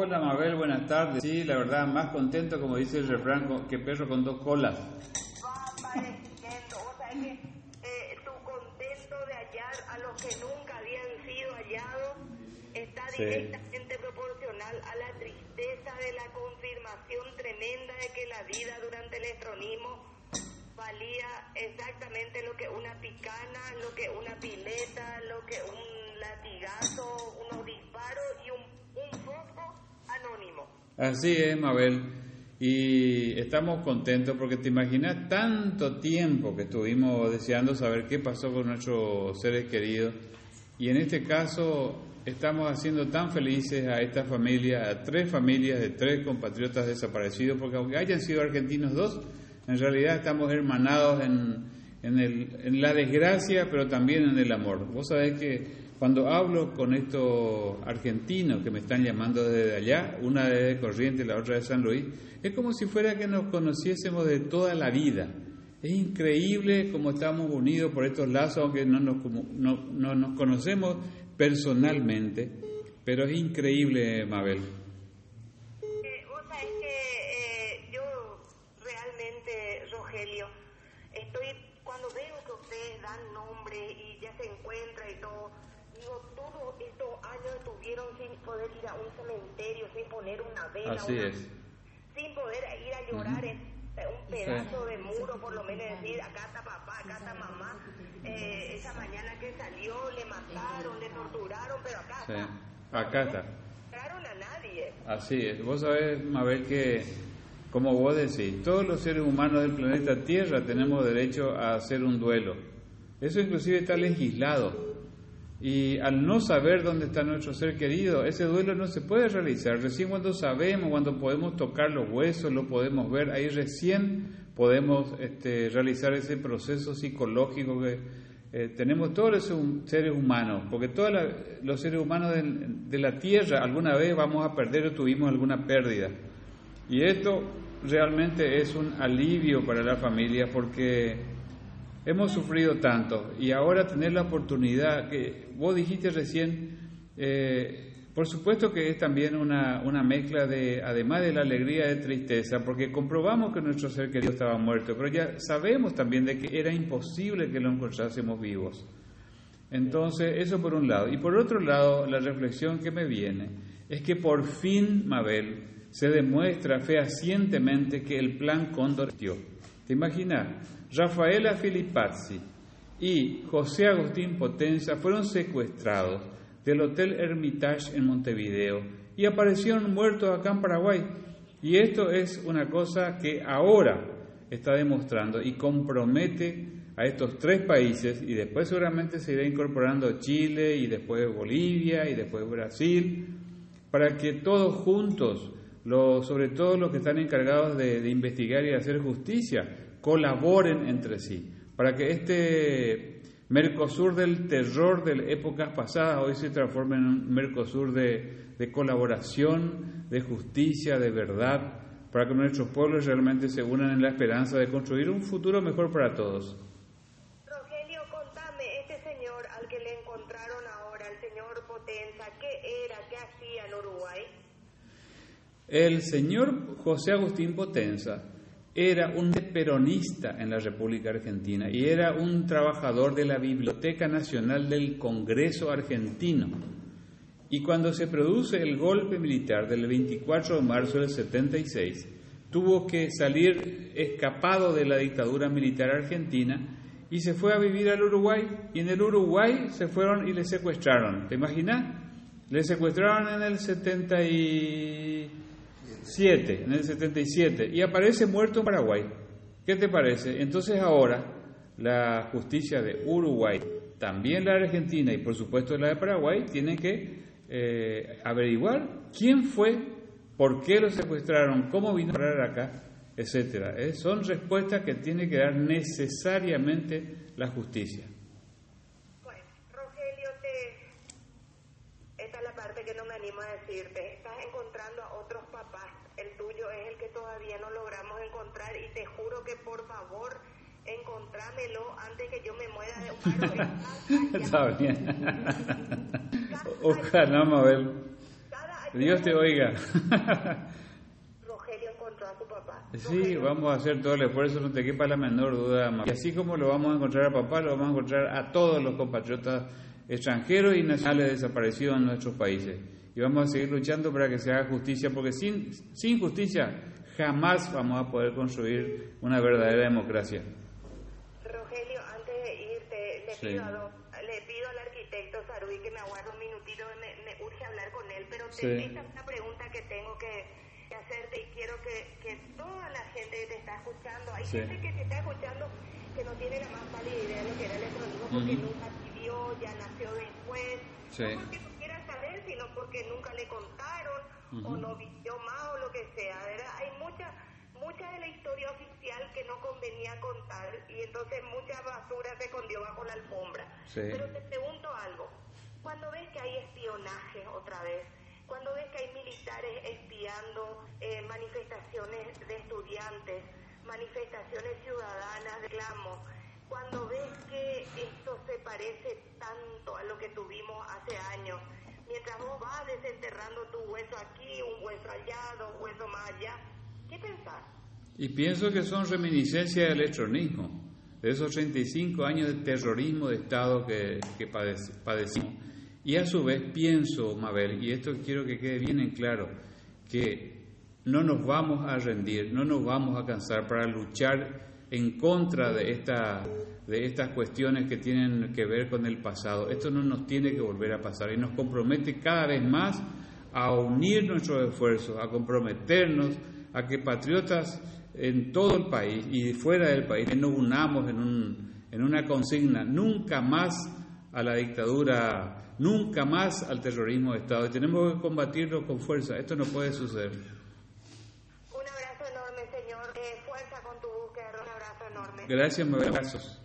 Hola Mabel, buenas tardes. Sí, la verdad, más contento, como dice el refrán, que perro con dos colas. Va apareciendo, o sea que tu contento de hallar a los que nunca habían sido hallados está directamente proporcional a la tristeza de la confirmación tremenda de que la vida durante el estronismo valía exactamente lo que una picana, lo que una pileta, lo que un latigazo, unos disparos y un foco anónimo. Así es, Mabel. Y estamos contentos porque te imaginas tanto tiempo que estuvimos deseando saber qué pasó con nuestros seres queridos. Y en este caso estamos haciendo tan felices a esta familia, a 3 familias de 3 compatriotas desaparecidos, porque aunque hayan sido argentinos 2, en realidad estamos hermanados en la desgracia, pero también en el amor. Vos sabés que cuando hablo con estos argentinos que me están llamando desde allá, una de Corrientes, la otra de San Luis, es como si fuera que nos conociésemos de toda la vida. Es increíble cómo estamos unidos por estos lazos, aunque no nos conocemos personalmente, pero es increíble, Mabel. Vos sabés que yo realmente, Rogelio, cuando veo que ustedes dan nombre y ya se encuentra y todo, digo, todos estos años estuvieron sin poder ir a un cementerio, sin poner una vela, sin poder ir a llorar en un pedazo de muro, por lo menos decir, acá está papá, acá está mamá. Esa mañana que salió le mataron, le torturaron, pero acá está. No mataron a nadie. Así es. Vos sabés, Mabel, que como vos decís, todos los seres humanos del planeta Tierra tenemos derecho a hacer un duelo. Eso inclusive está legislado. Y al no saber dónde está nuestro ser querido, ese duelo no se puede realizar. Recién cuando sabemos, cuando podemos tocar los huesos, lo podemos ver, ahí recién podemos realizar ese proceso psicológico que tenemos todos los seres humanos, porque todos los seres humanos de la Tierra alguna vez vamos a perder o tuvimos alguna pérdida. Y esto realmente es un alivio para la familia porque hemos sufrido tanto y ahora tener la oportunidad, que vos dijiste recién, por supuesto que es también una mezcla de, además de la alegría, de tristeza, porque comprobamos que nuestro ser querido estaba muerto, pero ya sabemos también de que era imposible que lo encontrásemos vivos. Entonces, eso por un lado. Y por otro lado, la reflexión que me viene es que por fin, Mabel, se demuestra fehacientemente que el plan Cóndor existió. ¿Te imaginas? Rafaela Filipazzi y José Agustín Potenza fueron secuestrados del Hotel Hermitage en Montevideo y aparecieron muertos acá en Paraguay. Y esto es una cosa que ahora está demostrando y compromete a estos 3 países, y después seguramente se irá incorporando Chile y después Bolivia y después Brasil, para que todos juntos, sobre todo los que están encargados de investigar y de hacer justicia, colaboren entre sí, para que este Mercosur del terror de épocas pasadas hoy se transforme en un Mercosur de colaboración, de justicia, de verdad, para que nuestros pueblos realmente se unan en la esperanza de construir un futuro mejor para todos. Rogelio, contame, este señor al que le encontraron ahora, el señor Potenza, ¿qué era, qué hacía en Uruguay? El señor José Agustín Potenza era un peronista en la República Argentina y era un trabajador de la Biblioteca Nacional del Congreso Argentino. Y cuando se produce el golpe militar del 24 de marzo del 76, tuvo que salir escapado de la dictadura militar argentina y se fue a vivir al Uruguay. Y en el Uruguay se fueron y le secuestraron. ¿Te imaginas? Le secuestraron en el 77 y aparece muerto en Paraguay. ¿Qué te parece? Entonces ahora la justicia de Uruguay, también la Argentina y por supuesto la de Paraguay tienen que averiguar quién fue, por qué lo secuestraron, cómo vino a parar acá, etcétera. Son respuestas que tiene que dar necesariamente la justicia. Bueno, Rogelio, esta es la parte que no me animo a decirte. Estás encontrando a otros papás. El tuyo es el que todavía no logramos encontrar y te juro que por favor encontrámelo antes que yo me muera de un paro. Está bien. Ojalá, Mabel. Cada Dios te oiga. Rogelio encontró a su papá. Sí, Rogelio, vamos a hacer todo el esfuerzo, no te quepa la menor duda, Mabel. Y así como lo vamos a encontrar a papá, lo vamos a encontrar a todos los compatriotas extranjeros y nacionales desaparecidos en nuestros países. Y vamos a seguir luchando para que se haga justicia, porque sin justicia jamás vamos a poder construir una verdadera democracia. Rogelio, antes de irte, Sí. le pido al arquitecto Saruy que me aguarde un minutito, me urge hablar con él, pero Sí. esta es una pregunta que tengo que hacerte y quiero que toda la gente que te está escuchando, hay Sí. gente que te está escuchando que no tiene la más pálida idea de lo que era el electronismo porque nunca vivió, ya nació después, Sí. no porque no quiera saber, sino porque nunca le contaron o no vivió más o lo que sea, ¿verdad? Hay mucha de la historia oficial que no convenía contar y entonces mucha basura se escondió bajo la alfombra. Sí. Pero te pregunto algo, cuando ves que hay espionaje otra vez, cuando ves que hay militares espiando manifestaciones de estudiantes, manifestaciones ciudadanas, reclamos, cuando ves que esto se parece tanto a lo que tuvimos hace años, mientras vos vas desenterrando tu hueso aquí, un hueso allá, dos huesos más allá, ¿qué pensás? Y pienso que son reminiscencias del electronismo, de esos 35 años de terrorismo de Estado que padecimos. Y a su vez pienso, Mabel, y esto quiero que quede bien en claro, que no nos vamos a rendir, no nos vamos a cansar para luchar en contra de estas cuestiones que tienen que ver con el pasado. Esto no nos tiene que volver a pasar y nos compromete cada vez más a unir nuestros esfuerzos, a comprometernos, a que patriotas en todo el país y fuera del país nos unamos en una consigna: nunca más a la dictadura, nunca más al terrorismo de Estado, y tenemos que combatirlo con fuerza. Esto no puede suceder. Un abrazo enorme, señor. Fuerza con tu búsqueda. Un abrazo enorme. Gracias, Mabel. Abrazos.